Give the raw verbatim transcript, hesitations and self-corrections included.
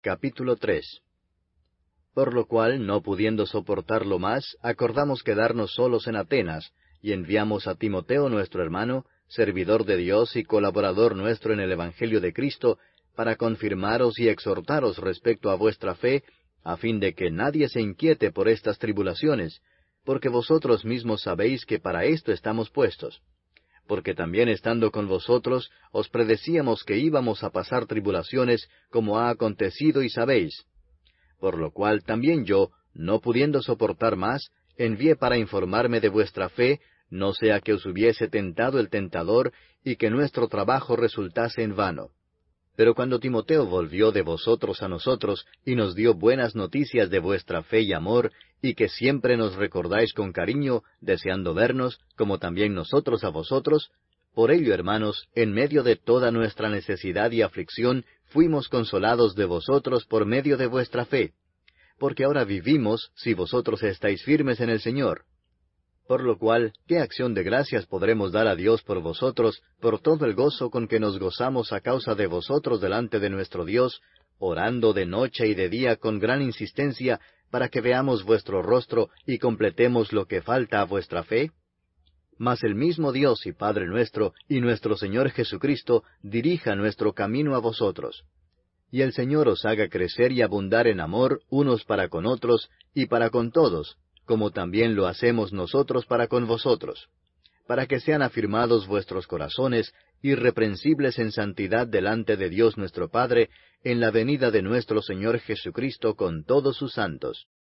capítulo tres. Por lo cual, no pudiendo soportarlo más, acordamos quedarnos solos en Atenas, y enviamos a Timoteo nuestro hermano, servidor de Dios y colaborador nuestro en el Evangelio de Cristo, para confirmaros y exhortaros respecto a vuestra fe, a fin de que nadie se inquiete por estas tribulaciones, porque vosotros mismos sabéis que para esto estamos puestos. Porque también estando con vosotros, os predecíamos que íbamos a pasar tribulaciones, como ha acontecido y sabéis. Por lo cual también yo, no pudiendo soportar más, envié para informarme de vuestra fe, no sea que os hubiese tentado el tentador, y que nuestro trabajo resultase en vano. Pero cuando Timoteo volvió de vosotros a nosotros, y nos dio buenas noticias de vuestra fe y amor, y que siempre nos recordáis con cariño, deseando vernos, como también nosotros a vosotros, por ello, hermanos, en medio de toda nuestra necesidad y aflicción, fuimos consolados de vosotros por medio de vuestra fe. Porque ahora vivimos, si vosotros estáis firmes en el Señor. Por lo cual, ¿qué acción de gracias podremos dar a Dios por vosotros, por todo el gozo con que nos gozamos a causa de vosotros delante de nuestro Dios, orando de noche y de día con gran insistencia, para que veamos vuestro rostro y completemos lo que falta a vuestra fe? Mas el mismo Dios y Padre nuestro, y nuestro Señor Jesucristo, dirija nuestro camino a vosotros. Y el Señor os haga crecer y abundar en amor unos para con otros, y para con todos, como también lo hacemos nosotros para con vosotros, para que sean afirmados vuestros corazones, irreprensibles en santidad delante de Dios nuestro Padre, en la venida de nuestro Señor Jesucristo con todos sus santos.